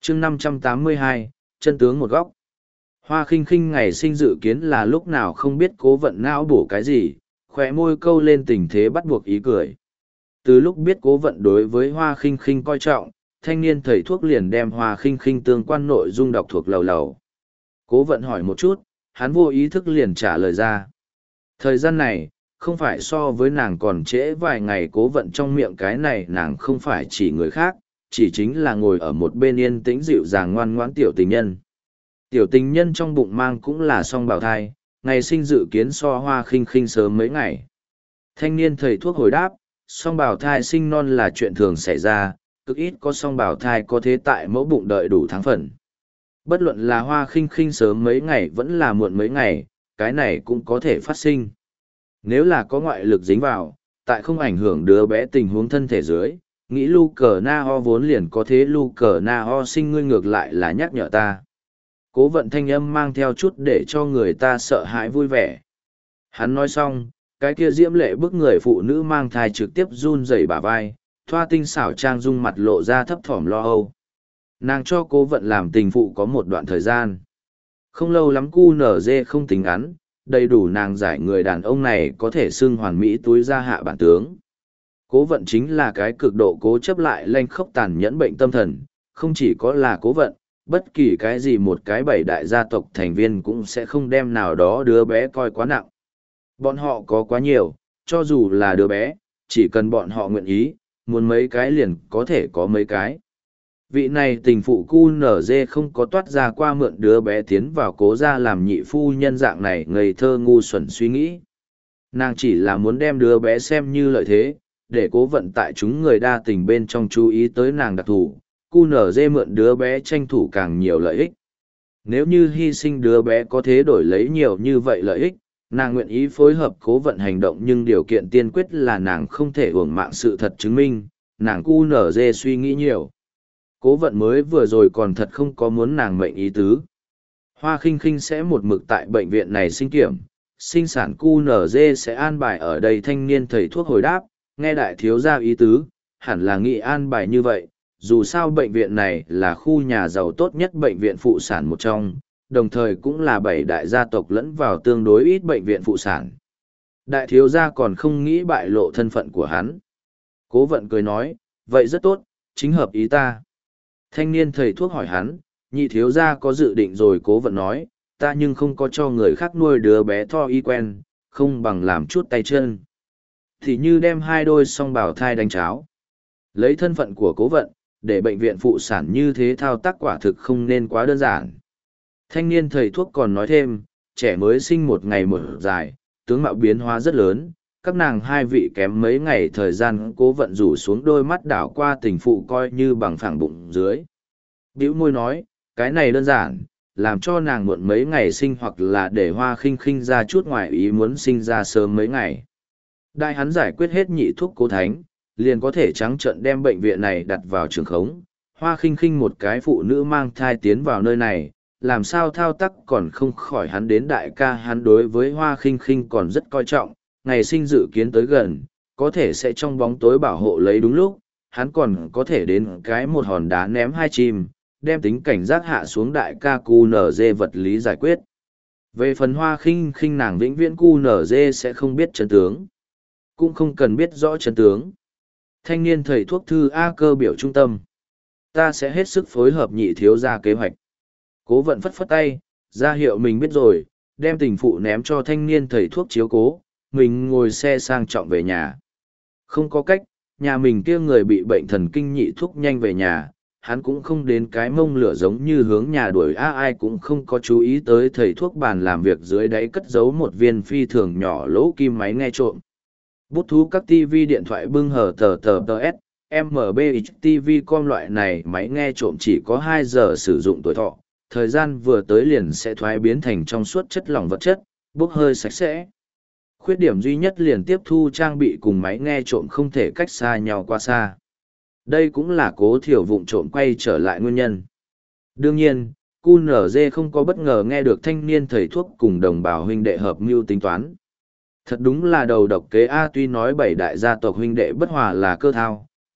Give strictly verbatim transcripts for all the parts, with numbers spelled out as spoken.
chương năm trăm tám mươi hai, chân tướng một góc. Hoa khinh khinh ngày sinh dự kiến là lúc nào không biết cố vận não bổ cái gì, khỏe môi câu lên tình thế bắt buộc ý cười. Từ lúc biết cố vận đối với hoa khinh khinh coi trọng, thanh niên thầy thuốc liền đem hoa khinh khinh tương quan nội dung đọc thuộc lầu lầu. Cố vận hỏi một chút, hắn vô ý thức liền trả lời ra. Thời gian này, không phải so với nàng còn trễ vài ngày, cố vận trong miệng cái này nàng không phải chỉ người khác, chỉ chính là ngồi ở một bên yên tĩnh dịu dàng ngoan ngoãn tiểu tình nhân. Tiểu tình nhân trong bụng mang cũng là song bào thai, ngày sinh dự kiến so hoa khinh khinh sớm mấy ngày. Thanh niên thầy thuốc hồi đáp, song bào thai sinh non là chuyện thường xảy ra, cực ít có song bào thai có thế tại mẫu bụng đợi đủ tháng phần. Bất luận là hoa khinh khinh sớm mấy ngày vẫn là muộn mấy ngày, cái này cũng có thể phát sinh. Nếu là có ngoại lực dính vào, tại không ảnh hưởng đứa bé tình huống thân thể dưới, nghĩ lu cờ na ho vốn liền có thế lu cờ na ho sinh ngươi ngược lại là nhắc nhở ta. Cố vận thanh âm mang theo chút để cho người ta sợ hãi vui vẻ. Hắn nói xong, cái kia diễm lệ bức người phụ nữ mang thai trực tiếp run rẩy bả vai, thoa tinh xảo trang dung mặt lộ ra thấp thỏm lo âu. Nàng cho cố vận làm tình phụ có một đoạn thời gian. Không lâu lắm cu nở dê không tính ngắn, đầy đủ nàng giải người đàn ông này có thể xưng hoàn mỹ túi ra hạ bản tướng. Cố vận chính là cái cực độ cố chấp lại lanh khốc tàn nhẫn bệnh tâm thần, không chỉ có là cố vận, bất kỳ cái gì một cái bảy đại gia tộc thành viên cũng sẽ không đem nào đó đứa bé coi quá nặng. Bọn họ có quá nhiều, cho dù là đứa bé, chỉ cần bọn họ nguyện ý, muốn mấy cái liền có thể có mấy cái. Vị này tình phụ cu nở dê không có toát ra qua mượn đứa bé tiến vào cố ra làm nhị phu nhân dạng này ngây thơ ngu xuẩn suy nghĩ. Nàng chỉ là muốn đem đứa bé xem như lợi thế, để cố vận tại chúng người đa tình bên trong chú ý tới nàng đặc thù, cu nở dê mượn đứa bé tranh thủ càng nhiều lợi ích. Nếu như hy sinh đứa bé có thế đổi lấy nhiều như vậy lợi ích, nàng nguyện ý phối hợp cố vận hành động, nhưng điều kiện tiên quyết là nàng không thể uổng mạng sự thật chứng minh, nàng cu nở dê suy nghĩ nhiều. Cố vận mới vừa rồi còn thật không có muốn nàng mệnh ý tứ. Hoa khinh khinh sẽ một mực tại bệnh viện này sinh kiểm, sinh sản cu nở dê sẽ an bài ở đây. Thanh niên thầy thuốc hồi đáp, nghe đại thiếu gia ý tứ, hẳn là nghị an bài như vậy, dù sao bệnh viện này là khu nhà giàu tốt nhất bệnh viện phụ sản một trong, đồng thời cũng là bảy đại gia tộc lẫn vào tương đối ít bệnh viện phụ sản. Đại thiếu gia còn không nghĩ bại lộ thân phận của hắn. Cố vận cười nói, vậy rất tốt, chính hợp ý ta. Thanh niên thầy thuốc hỏi hắn, nhị thiếu gia có dự định rồi? Cố vận nói, ta nhưng không có cho người khác nuôi đứa bé tho y quen, không bằng làm chút tay chân. Thì như đem hai đôi song bào thai đánh cháo. Lấy thân phận của cố vận, để bệnh viện phụ sản như thế thao tác quả thực không nên quá đơn giản. Thanh niên thầy thuốc còn nói thêm, trẻ mới sinh một ngày một dài, tướng mạo biến hóa rất lớn, các nàng hai vị kém mấy ngày thời gian. Cố vận rủ xuống đôi mắt đảo qua tình phụ coi như bằng phẳng bụng dưới. Bĩu môi nói, cái này đơn giản, làm cho nàng muộn mấy ngày sinh hoặc là để hoa khinh khinh ra chút ngoài ý muốn sinh ra sớm mấy ngày. Đại hắn giải quyết hết nhị thuốc cố thánh, liền có thể trắng trợn đem bệnh viện này đặt vào trường khống. Hoa khinh khinh một cái phụ nữ mang thai tiến vào nơi này, làm sao thao tác còn không khỏi hắn đến. Đại ca hắn đối với hoa khinh khinh còn rất coi trọng, ngày sinh dự kiến tới gần, có thể sẽ trong bóng tối bảo hộ lấy đúng lúc, hắn còn có thể đến cái một hòn đá ném hai chim, đem tính cảnh giác hạ xuống. Đại ca cu nở dê vật lý giải quyết. Về phần hoa khinh khinh, nàng vĩnh viễn cu nở dê sẽ không biết chân tướng, cũng không cần biết rõ chân tướng. Thanh niên thầy thuốc thư A cơ biểu trung tâm, ta sẽ hết sức phối hợp nhị thiếu gia kế hoạch. Cố vận phất phất tay, ra hiệu mình biết rồi, đem tình phụ ném cho thanh niên thầy thuốc chiếu cố, mình ngồi xe sang trọng về nhà. Không có cách, nhà mình kia người bị bệnh thần kinh, nhị thuốc nhanh về nhà, hắn cũng không đến cái mông lửa giống như hướng nhà đuổi. A ai cũng không có chú ý tới thầy thuốc bàn làm việc dưới đáy cất giấu một viên phi thường nhỏ lỗ kim máy nghe trộm. Bút thú các tivi điện thoại bưng hở tờ tờ tờ S, em bê hát tê vê com loại này máy nghe trộm chỉ có hai giờ sử dụng tuổi thọ, thời gian vừa tới liền sẽ thoái biến thành trong suốt chất lỏng vật chất, bốc hơi sạch sẽ. Khuyết điểm duy nhất liền tiếp thu trang bị cùng máy nghe trộm không thể cách xa nhau quá xa. Đây cũng là Cố Thiểu vụng trộm quay trở lại nguyên nhân. Đương nhiên, cu nở dê không có bất ngờ nghe được thanh niên thầy thuốc cùng đồng bào huynh đệ hợp mưu tính toán. Thật đúng là đầu độc kế A, tuy nói bảy đại gia tộc huynh đệ bất hòa là cơ thao,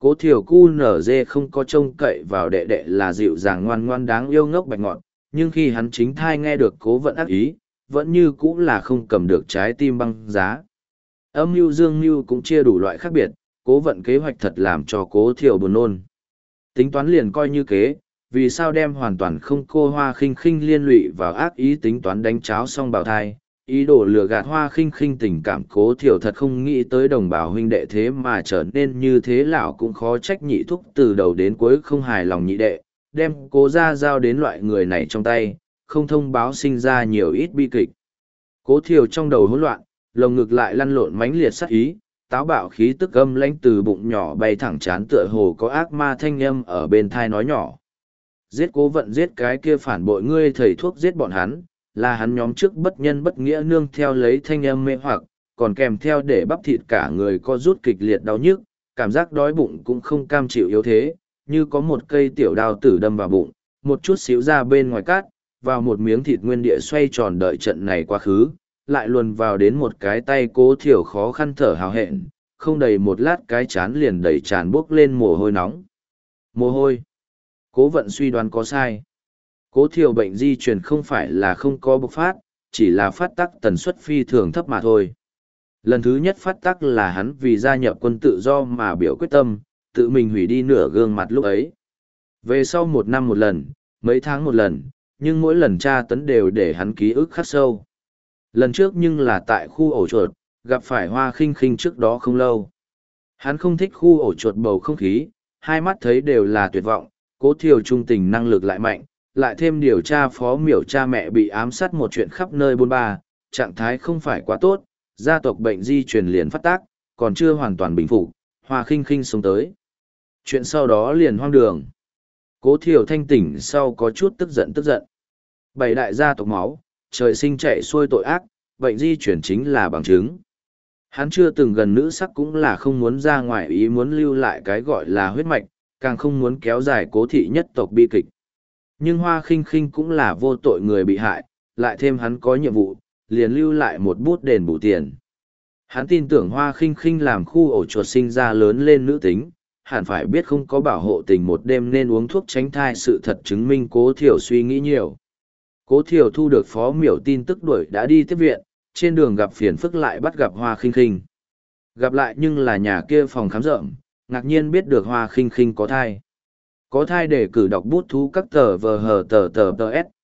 Cố thiểu cu nở dê không có trông cậy vào đệ đệ là dịu dàng ngoan ngoan đáng yêu ngốc bạch ngọt, nhưng khi hắn chính thai nghe được cố vận ác ý, vẫn như cũng là không cầm được trái tim băng giá. Âm mưu dương mưu cũng chia đủ loại khác biệt, cố vận kế hoạch thật làm cho cố thiểu buồn nôn. Tính toán liền coi như kế, vì sao đem hoàn toàn không cô Hoa Khinh Khinh liên lụy vào ác ý tính toán đánh cháo xong bào thai, ý đồ lừa gạt Hoa Khinh Khinh tình cảm. Cố thiểu thật không nghĩ tới đồng bào huynh đệ thế mà trở nên như thế, lão cũng khó trách nhị thúc từ đầu đến cuối không hài lòng nhị đệ, đem cố ra giao đến loại người này trong tay, không thông báo sinh ra nhiều ít bi kịch. Cố thiểu trong đầu hỗn loạn, lồng ngực lại lăn lộn mãnh liệt sát ý, táo bạo khí tức âm lãnh từ bụng nhỏ bay thẳng chán, tựa hồ có ác ma thanh âm ở bên thai nói nhỏ. Giết cố vận, giết cái kia phản bội ngươi thầy thuốc, giết bọn hắn, là hắn nhóm trước bất nhân bất nghĩa nương theo lấy thanh âm mê hoặc, còn kèm theo để bắp thịt cả người co rút kịch liệt đau nhức, cảm giác đói bụng cũng không cam chịu yếu thế, như có một cây tiểu đao tử đâm vào bụng, một chút xíu ra bên ngoài cát, vào một miếng thịt nguyên địa xoay tròn đợi trận này quá khứ, lại luồn vào đến một cái tay. Cố thiểu khó khăn thở hào hẹn, không đầy một lát cái chán liền đầy tràn bốc lên mồ hôi nóng. Mồ hôi. Cố vận suy đoán có sai. Cố thiểu bệnh di truyền không phải là không có bộc phát, chỉ là phát tắc tần suất phi thường thấp mà thôi. Lần thứ nhất phát tắc là hắn vì gia nhập quân tự do mà biểu quyết tâm, tự mình hủy đi nửa gương mặt lúc ấy. Về sau một năm một lần, mấy tháng một lần, nhưng mỗi lần tra tấn đều để hắn ký ức khắc sâu. Lần trước nhưng là tại khu ổ chuột, gặp phải Hoa Khinh Khinh trước đó không lâu. Hắn không thích khu ổ chuột bầu không khí, hai mắt thấy đều là tuyệt vọng. Cố thiểu trung tình năng lực lại mạnh, lại thêm điều tra phó miểu cha mẹ bị ám sát một chuyện khắp nơi bôn ba, trạng thái không phải quá tốt, gia tộc bệnh di truyền liền phát tác, còn chưa hoàn toàn bình phục, Hoa Khinh Khinh sống tới. Chuyện sau đó liền hoang đường. Cố thiểu thanh tỉnh sau có chút tức giận tức giận. Bảy đại gia tộc máu, trời sinh chạy xuôi tội ác, bệnh di chuyển chính là bằng chứng. Hắn chưa từng gần nữ sắc cũng là không muốn ra ngoài ý muốn lưu lại cái gọi là huyết mạch, càng không muốn kéo dài cố thị nhất tộc bi kịch. Nhưng Hoa Khinh Khinh cũng là vô tội người bị hại, lại thêm hắn có nhiệm vụ, liền lưu lại một bút đền bù tiền. Hắn tin tưởng Hoa Khinh Khinh làm khu ổ chuột sinh ra lớn lên nữ tính, hẳn phải biết không có bảo hộ tình một đêm nên uống thuốc tránh thai, sự thật chứng minh cố thiểu suy nghĩ nhiều. Cố thiểu thu được phó miểu tin tức đuổi đã đi tiếp viện, trên đường gặp phiền phức lại bắt gặp Hoa Khinh Khinh. Gặp lại nhưng là nhà kia phòng khám rợm, ngạc nhiên biết được Hoa Khinh Khinh có thai. Có thai để cử đọc bút thú các tờ vờ hờ tờ tờ tờ s,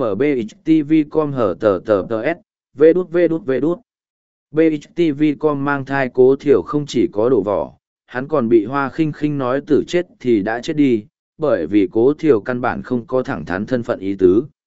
mbhtv.com hờ tờ tờ tờ s, vê đút vê đút vê đút. bhtv.com mang thai cố thiểu không chỉ có đổ vỏ, hắn còn bị Hoa Khinh Khinh nói tử chết thì đã chết đi, bởi vì cố thiểu căn bản không có thẳng thắn thân phận ý tứ.